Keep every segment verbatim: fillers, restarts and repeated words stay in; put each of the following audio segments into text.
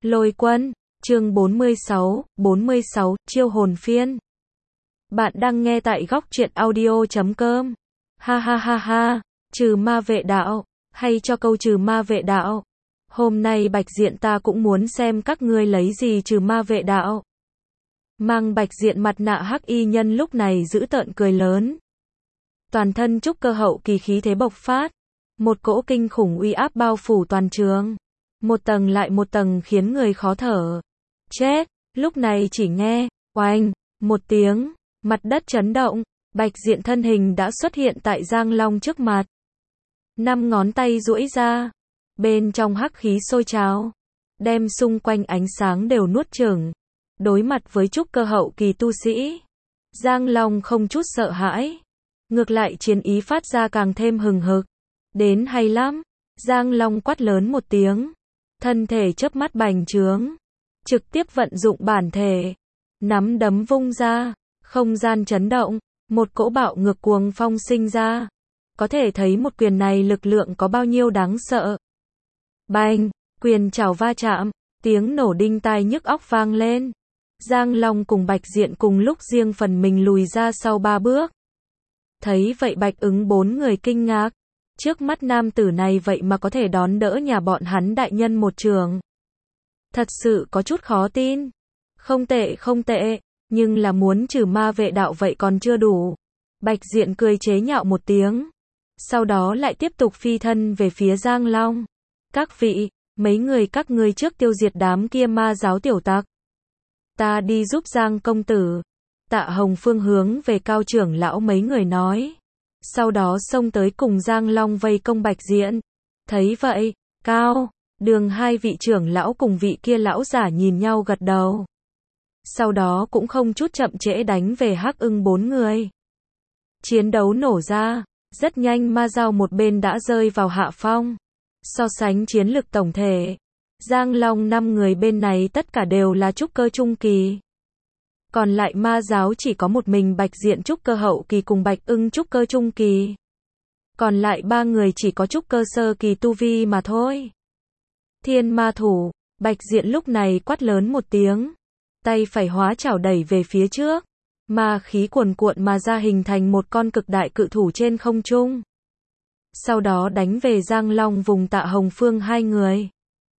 Lôi Quân, chương bốn mươi sáu, bốn mươi sáu, chiêu hồn phiên. Bạn đang nghe tại góc truyện audio chấm com. Ha ha ha ha, trừ ma vệ đạo, hay cho câu trừ ma vệ đạo. Hôm nay Bạch Diện ta cũng muốn xem các ngươi lấy gì trừ ma vệ đạo. Mang Bạch Diện mặt nạ hắc y nhân lúc này giữ tợn cười lớn. Toàn thân trúc cơ hậu kỳ khí thế bộc phát. Một cỗ kinh khủng uy áp bao phủ toàn trường. Một tầng lại một tầng khiến người khó thở. Chết, lúc này chỉ nghe, oanh, một tiếng, mặt đất chấn động, Bạch Diện thân hình đã xuất hiện tại Giang Long trước mặt. Năm ngón tay duỗi ra, bên trong hắc khí sôi trào, đem xung quanh ánh sáng đều nuốt chửng. Đối mặt với trúc cơ hậu kỳ tu sĩ, Giang Long không chút sợ hãi, ngược lại chiến ý phát ra càng thêm hừng hực. Đến hay lắm, Giang Long quát lớn một tiếng, thân thể chớp mắt bành trướng, trực tiếp vận dụng bản thể, nắm đấm vung ra, không gian chấn động, một cỗ bạo ngược cuồng phong sinh ra. Có thể thấy một quyền này lực lượng có bao nhiêu đáng sợ. Bành, quyền chảo va chạm, tiếng nổ đinh tai nhức óc vang lên. Giang Long cùng Bạch Diện cùng lúc riêng phần mình lùi ra sau ba bước. Thấy vậy Bạch Ứng bốn người kinh ngạc. Trước mắt nam tử này vậy mà có thể đón đỡ nhà bọn hắn đại nhân một trường. Thật sự có chút khó tin. Không tệ không tệ, nhưng là muốn trừ ma vệ đạo vậy còn chưa đủ. Bạch Diện cười chế nhạo một tiếng. Sau đó lại tiếp tục phi thân về phía Giang Long. Các vị, mấy người các ngươi trước tiêu diệt đám kia ma giáo tiểu tặc. Ta đi giúp Giang công tử. Tạ Hồng Phương hướng về Cao trưởng lão mấy người nói. Sau đó xông tới cùng Giang Long vây công Bạch Diện. Thấy vậy, Cao, Đường hai vị trưởng lão cùng vị kia lão giả nhìn nhau gật đầu. Sau đó cũng không chút chậm trễ đánh về Hắc Ưng bốn người. Chiến đấu nổ ra, rất nhanh ma giao một bên đã rơi vào hạ phong. So sánh chiến lực tổng thể, Giang Long năm người bên này tất cả đều là trúc cơ trung kỳ. Còn lại ma giáo chỉ có một mình Bạch Diện trúc cơ hậu kỳ cùng Bạch Ưng trúc cơ trung kỳ. Còn lại ba người chỉ có trúc cơ sơ kỳ tu vi mà thôi. Thiên ma thủ, Bạch Diện lúc này quát lớn một tiếng. Tay phải hóa chảo đẩy về phía trước. Ma khí cuồn cuộn mà ra hình thành một con cực đại cự thủ trên không trung. Sau đó đánh về Giang Long vùng Tạ Hồng Phương hai người.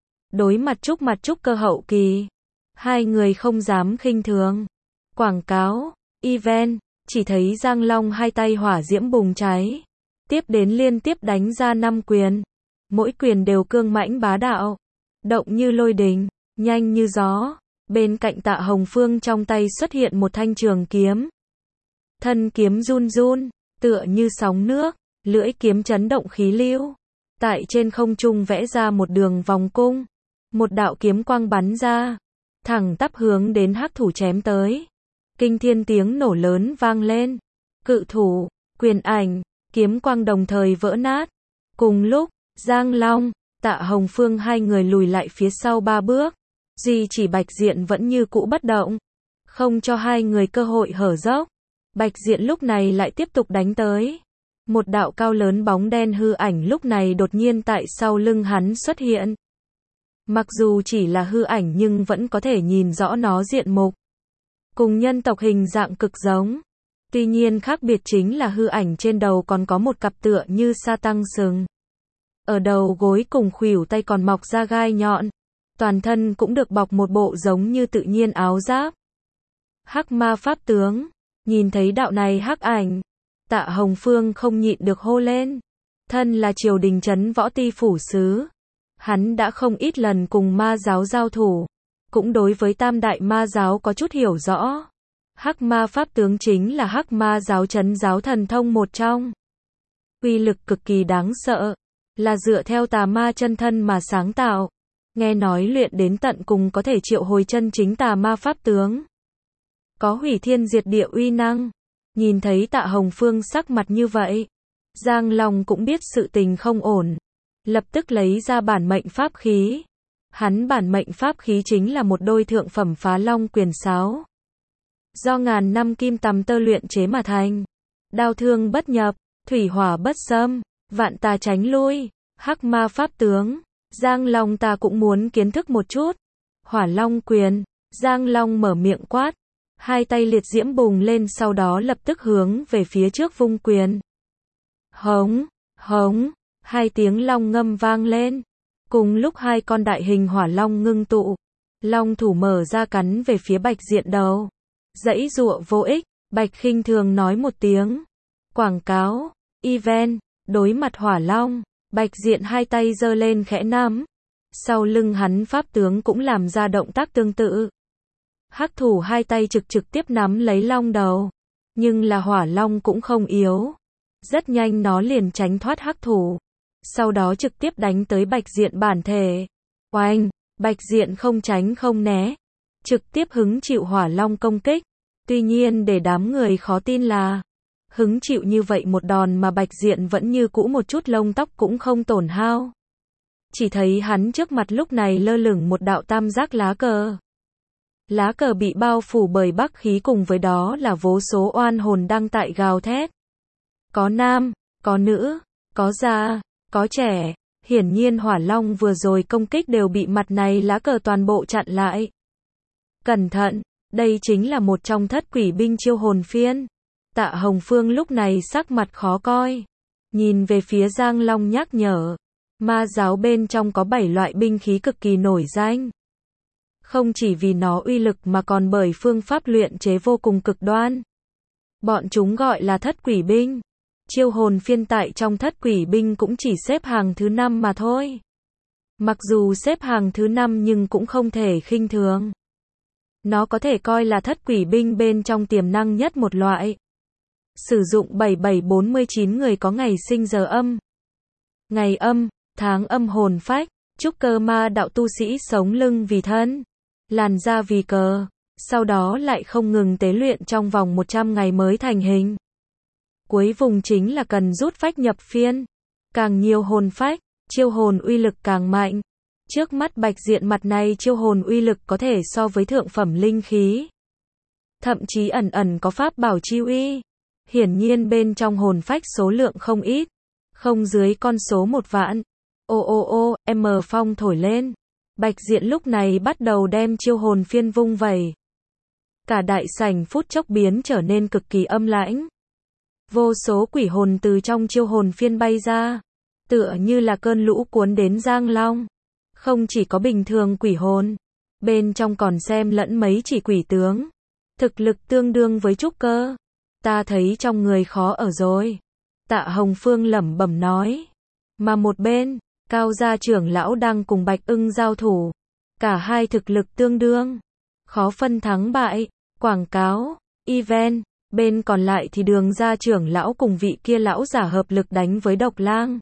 Đối mặt trúc mặt trúc cơ hậu kỳ. Hai người không dám khinh thường. Quảng cáo, event, chỉ thấy Giang Long hai tay hỏa diễm bùng cháy. Tiếp đến liên tiếp đánh ra năm quyền. Mỗi quyền đều cương mãnh bá đạo. Động như lôi đình, nhanh như gió. Bên cạnh Tạ Hồng Phương trong tay xuất hiện một thanh trường kiếm. Thân kiếm run run, tựa như sóng nước, lưỡi kiếm chấn động khí lưu. Tại trên không trung vẽ ra một đường vòng cung. Một đạo kiếm quang bắn ra, thẳng tắp hướng đến hắc thủ chém tới. Kinh thiên tiếng nổ lớn vang lên. Cự thủ, quyền ảnh, kiếm quang đồng thời vỡ nát. Cùng lúc, Giang Long, Tạ Hồng Phương hai người lùi lại phía sau ba bước. Duy chỉ Bạch Diện vẫn như cũ bất động, không cho hai người cơ hội hở dốc. Bạch Diện lúc này lại tiếp tục đánh tới. Một đạo cao lớn bóng đen hư ảnh lúc này đột nhiên tại sau lưng hắn xuất hiện. Mặc dù chỉ là hư ảnh nhưng vẫn có thể nhìn rõ nó diện mục. Cùng nhân tộc hình dạng cực giống. Tuy nhiên khác biệt chính là hư ảnh trên đầu còn có một cặp tựa như sa tăng sừng. Ở đầu gối cùng khuỷu tay còn mọc ra gai nhọn. Toàn thân cũng được bọc một bộ giống như tự nhiên áo giáp. Hắc ma pháp tướng. Nhìn thấy đạo này hắc ảnh, Tạ Hồng Phương không nhịn được hô lên. Thân là triều đình trấn võ ti phủ sứ. Hắn đã không ít lần cùng ma giáo giao thủ. Cũng đối với tam đại ma giáo có chút hiểu rõ. Hắc ma pháp tướng chính là hắc ma giáo trấn giáo thần thông một trong. Uy lực cực kỳ đáng sợ. Là dựa theo tà ma chân thân mà sáng tạo. Nghe nói luyện đến tận cùng có thể triệu hồi chân chính tà ma pháp tướng. Có hủy thiên diệt địa uy năng. Nhìn thấy Tạ Hồng Phương sắc mặt như vậy. Giang Long cũng biết sự tình không ổn. Lập tức lấy ra bản mệnh pháp khí. Hắn bản mệnh pháp khí chính là một đôi thượng phẩm phá long quyền sáo. Do ngàn năm kim tằm tơ luyện chế mà thành. Đao thương bất nhập, thủy hỏa bất xâm, vạn tà tránh lui. Hắc ma pháp tướng. Giang Long ta cũng muốn kiến thức một chút. Hỏa Long quyền. Giang Long mở miệng quát. Hai tay liệt diễm bùng lên, sau đó lập tức hướng về phía trước vung quyền. Hống, hống, hai tiếng long ngâm vang lên. Cùng lúc hai con đại hình hỏa long ngưng tụ. Long thủ mở ra cắn về phía Bạch Diện đầu. Dãy dụa vô ích, Bạch khinh thường nói một tiếng. Quảng cáo, event, đối mặt hỏa long. Bạch Diện hai tay giơ lên khẽ nắm. Sau lưng hắn pháp tướng cũng làm ra động tác tương tự. Hắc thủ hai tay trực trực tiếp nắm lấy long đầu. Nhưng là hỏa long cũng không yếu. Rất nhanh nó liền tránh thoát hắc thủ. Sau đó trực tiếp đánh tới Bạch Diện bản thể. Oanh, Bạch Diện không tránh không né. Trực tiếp hứng chịu hỏa long công kích. Tuy nhiên để đám người khó tin là hứng chịu như vậy một đòn mà Bạch Diện vẫn như cũ một chút lông tóc cũng không tổn hao. Chỉ thấy hắn trước mặt lúc này lơ lửng một đạo tam giác lá cờ. Lá cờ bị bao phủ bởi bắc khí, cùng với đó là vô số oan hồn đang tại gào thét. Có nam, có nữ, có già, có trẻ. Hiển nhiên hỏa long vừa rồi công kích đều bị mặt này lá cờ toàn bộ chặn lại. Cẩn thận, đây chính là một trong thất quỷ binh chiêu hồn phiên. Tạ Hồng Phương lúc này sắc mặt khó coi. Nhìn về phía Giang Long nhắc nhở. Ma giáo bên trong có bảy loại binh khí cực kỳ nổi danh. Không chỉ vì nó uy lực mà còn bởi phương pháp luyện chế vô cùng cực đoan. Bọn chúng gọi là thất quỷ binh. Chiêu hồn phiên tại trong thất quỷ binh cũng chỉ xếp hàng thứ năm mà thôi. Mặc dù xếp hàng thứ năm nhưng cũng không thể khinh thường. Nó có thể coi là thất quỷ binh bên trong tiềm năng nhất một loại. Sử dụng bảy bảy bốn mươi chín người có ngày sinh giờ âm. Ngày âm, tháng âm hồn phách, trúc cơ ma đạo tu sĩ sống lưng vì thân, làn da vì cờ, sau đó lại không ngừng tế luyện trong vòng một trăm ngày mới thành hình. Cuối vùng chính là cần rút phách nhập phiên. Càng nhiều hồn phách, chiêu hồn uy lực càng mạnh. Trước mắt Bạch Diện mặt này chiêu hồn uy lực có thể so với thượng phẩm linh khí. Thậm chí ẩn ẩn có pháp bảo chi uy. Hiển nhiên bên trong hồn phách số lượng không ít. Không dưới con số một vạn. Ô ô ô, M phong thổi lên. Bạch Diện lúc này bắt đầu đem chiêu hồn phiên vung vẩy. Cả đại sảnh phút chốc biến trở nên cực kỳ âm lãnh. Vô số quỷ hồn từ trong chiêu hồn phiên bay ra. Tựa như là cơn lũ cuốn đến Giang Long. Không chỉ có bình thường quỷ hồn. Bên trong còn xem lẫn mấy chỉ quỷ tướng. Thực lực tương đương với trúc cơ. Ta thấy trong người khó ở rồi. Tạ Hồng Phương lẩm bẩm nói. Mà một bên, Cao gia trưởng lão đang cùng Bạch Ưng giao thủ. Cả hai thực lực tương đương. Khó phân thắng bại. Quảng cáo, event. Bên còn lại thì Đường gia trưởng lão cùng vị kia lão giả hợp lực đánh với Độc Lang.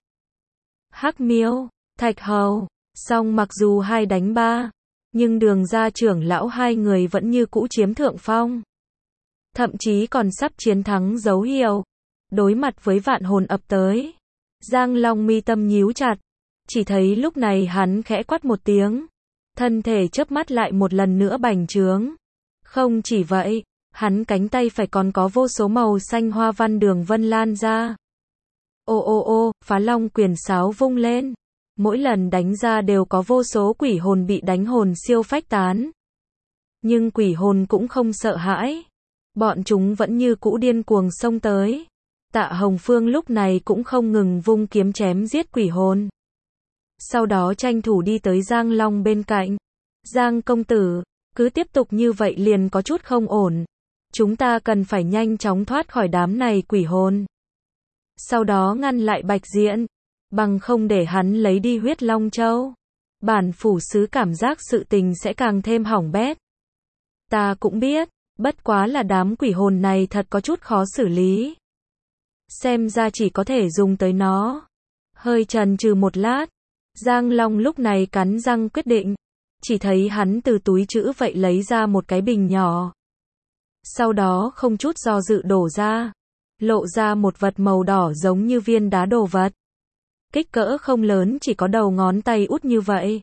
Hắc Miêu, Thạch Hầu. Song mặc dù hai đánh ba, nhưng Đường gia trưởng lão hai người vẫn như cũ chiếm thượng phong. Thậm chí còn sắp chiến thắng dấu hiệu. Đối mặt với vạn hồn ập tới, Giang Long mi tâm nhíu chặt. Chỉ thấy lúc này hắn khẽ quát một tiếng. Thân thể chớp mắt lại một lần nữa bành trướng. Không chỉ vậy, hắn cánh tay phải còn có vô số màu xanh hoa văn đường vân lan ra. Ô ô ô, Phá Long quyền sáo vung lên. Mỗi lần đánh ra đều có vô số quỷ hồn bị đánh hồn siêu phách tán. Nhưng quỷ hồn cũng không sợ hãi. Bọn chúng vẫn như cũ điên cuồng xông tới. Tạ Hồng Phương lúc này cũng không ngừng vung kiếm chém giết quỷ hồn. Sau đó tranh thủ đi tới Giang Long bên cạnh. Giang công tử, cứ tiếp tục như vậy liền có chút không ổn. Chúng ta cần phải nhanh chóng thoát khỏi đám này quỷ hồn. Sau đó ngăn lại Bạch Diện. Bằng không để hắn lấy đi huyết Long Châu. Bản phủ sứ cảm giác sự tình sẽ càng thêm hỏng bét. Ta cũng biết, bất quá là đám quỷ hồn này thật có chút khó xử lý. Xem ra chỉ có thể dùng tới nó. Hơi chần chừ một lát, Giang Long lúc này cắn răng quyết định. Chỉ thấy hắn từ túi trữ vậy lấy ra một cái bình nhỏ. Sau đó không chút do dự đổ ra. Lộ ra một vật màu đỏ giống như viên đá đồ vật. Kích cỡ không lớn, chỉ có đầu ngón tay út như vậy.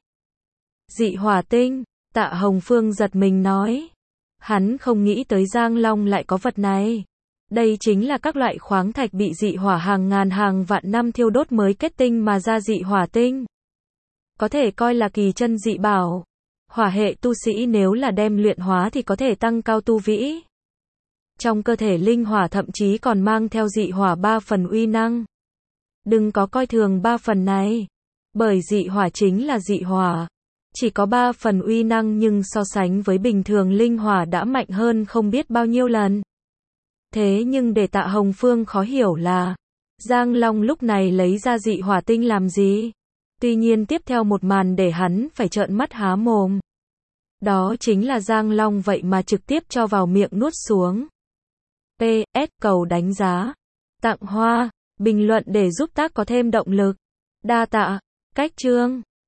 Dị hỏa tinh, Tạ Hồng Phương giật mình nói. Hắn không nghĩ tới Giang Long lại có vật này. Đây chính là các loại khoáng thạch bị dị hỏa hàng ngàn hàng vạn năm thiêu đốt mới kết tinh mà ra dị hỏa tinh. Có thể coi là kỳ chân dị bảo. Hỏa hệ tu sĩ nếu là đem luyện hóa thì có thể tăng cao tu vĩ. Trong cơ thể linh hỏa thậm chí còn mang theo dị hỏa ba phần uy năng. Đừng có coi thường ba phần này. Bởi dị hỏa chính là dị hỏa. Chỉ có ba phần uy năng nhưng so sánh với bình thường linh hỏa đã mạnh hơn không biết bao nhiêu lần. Thế nhưng để Tạ Hồng Phương khó hiểu là, Giang Long lúc này lấy ra dị hỏa tinh làm gì? Tuy nhiên tiếp theo một màn để hắn phải trợn mắt há mồm. Đó chính là Giang Long vậy mà trực tiếp cho vào miệng nuốt xuống. pê ét cầu đánh giá. Tặng hoa, bình luận để giúp tác có thêm động lực. Đa tạ. Cách chương